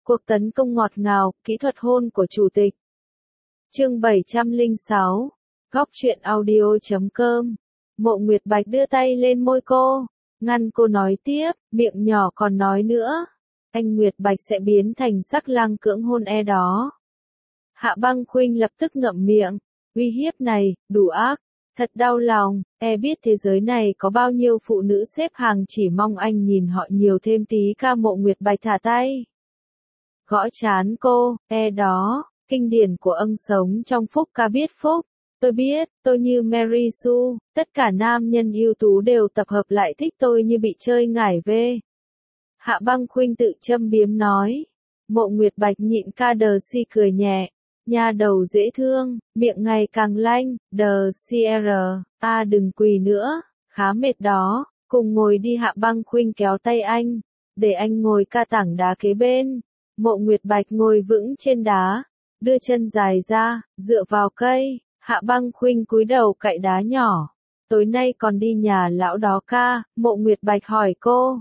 Cuộc tấn công ngọt ngào, kỹ thuật hôn của chủ tịch. Chương 706. Góc truyện audio.com. Mộ Nguyệt Bạch đưa tay lên môi cô, ngăn cô nói tiếp, miệng nhỏ còn nói nữa. Anh Nguyệt Bạch sẽ biến thành sắc lang cưỡng hôn đó. Hạ Băng Khuynh lập tức ngậm miệng, uy hiếp này, đủ ác, thật đau lòng, biết thế giới này có bao nhiêu phụ nữ xếp hàng chỉ mong anh nhìn họ nhiều thêm tí. Ca Mộ Nguyệt Bạch thả tay, gõ trán cô, đó, kinh điển của ân sống trong phúc ca biết phúc. Tôi biết, tôi như Mary Sue, tất cả nam nhân ưu tú đều tập hợp lại thích tôi như bị chơi ngải vê. Hạ Băng Khuynh tự châm biếm nói. Mộ Nguyệt Bạch nhịn ca đờ si cười nhẹ. Nha đầu dễ thương, miệng ngày càng lanh, đờ CR, đừng quỳ nữa, khá mệt đó, cùng ngồi đi. Hạ Băng Khuynh kéo tay anh, để anh ngồi ca tảng đá kế bên. Mộ Nguyệt Bạch ngồi vững trên đá, đưa chân dài ra, dựa vào cây. Hạ Băng Khuynh cúi đầu cạy đá nhỏ. Tối nay còn đi nhà lão đó ca? Mộ Nguyệt Bạch hỏi cô.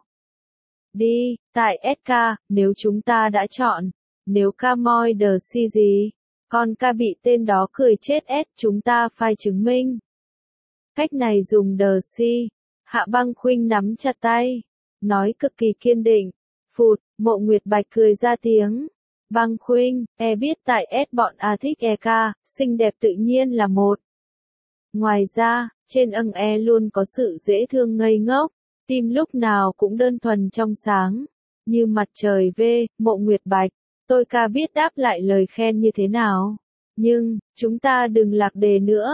Đi, tại SK, nếu chúng ta đã chọn. Nếu ca moi đờ si gì? Con ca bị tên đó cười chết chúng ta phải chứng minh. Cách này dùng đờ si. Hạ Băng Khuynh nắm chặt tay, nói cực kỳ kiên định. Phụt, Mộ Nguyệt Bạch cười ra tiếng. Băng Khuynh, biết tại bọn thích ca, xinh đẹp tự nhiên là một. Ngoài ra, trên ân luôn có sự dễ thương ngây ngốc, tim lúc nào cũng đơn thuần trong sáng, như mặt trời về. Mộ Nguyệt Bạch, tôi ca biết đáp lại lời khen như thế nào. Nhưng, chúng ta đừng lạc đề nữa.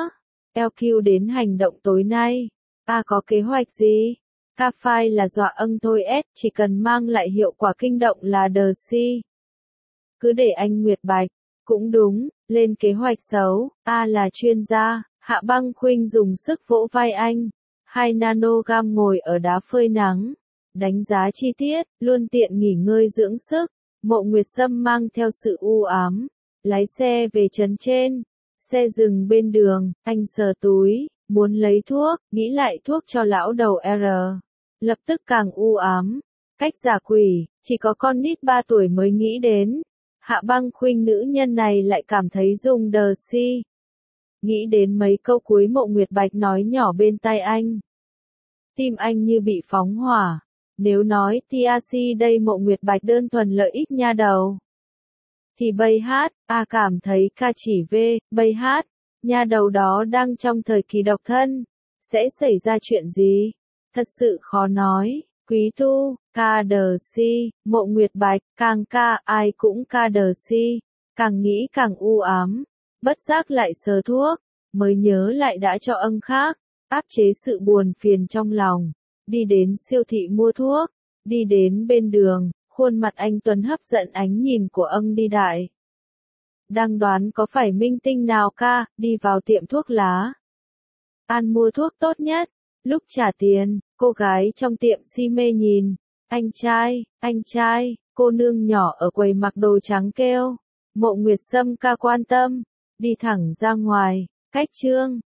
LQ đến hành động tối nay. Có kế hoạch gì? Ca phai là dọa ân thôi chỉ cần mang lại hiệu quả kinh động là đờ si. Cứ để anh Nguyệt Bạch. Cũng đúng, lên kế hoạch xấu. Là chuyên gia. Hạ Băng Khuynh dùng sức vỗ vai anh. 2 nanogam ngồi ở đá phơi nắng. Đánh giá chi tiết, luôn tiện nghỉ ngơi dưỡng sức. Mộ Nguyệt Sâm mang theo sự u ám. Lái xe về trấn trên. Xe dừng bên đường, anh sờ túi, muốn lấy thuốc, nghĩ lại thuốc cho lão đầu R. Lập tức càng u ám. Cách giả quỷ, chỉ có con nít 3 tuổi mới nghĩ đến. Hạ Băng Khuynh nữ nhân này lại cảm thấy dùng đờ si. Nghĩ đến mấy câu cuối Mộ Nguyệt Bạch nói nhỏ bên tai anh. Tim anh như bị phóng hỏa. Nếu nói TRC đây Mộ Nguyệt Bạch đơn thuần lợi ích nha đầu. Thì bây hát, cảm thấy ca chỉ về, bây hát, nha đầu đó đang trong thời kỳ độc thân. Sẽ xảy ra chuyện gì? Thật sự khó nói. Quý tu, ca đờ si, Mộ Nguyệt Bạch, càng ca ai cũng ca đờ si. Càng nghĩ càng u ám. Bất giác lại sờ thuốc, mới nhớ lại đã cho ân khác. Áp chế sự buồn phiền trong lòng. Đi đến siêu thị mua thuốc. Đi đến bên đường. Khuôn mặt anh Tuấn hấp dẫn ánh nhìn của ân đi đại. Đang đoán có phải minh tinh nào ca, đi vào tiệm thuốc lá. An mua thuốc tốt nhất. Lúc trả tiền, cô gái trong tiệm si mê nhìn. Anh trai, cô nương nhỏ ở quầy mặc đồ trắng kêu. Mộ Nguyệt Sâm ca quan tâm. Đi thẳng ra ngoài, cách chương.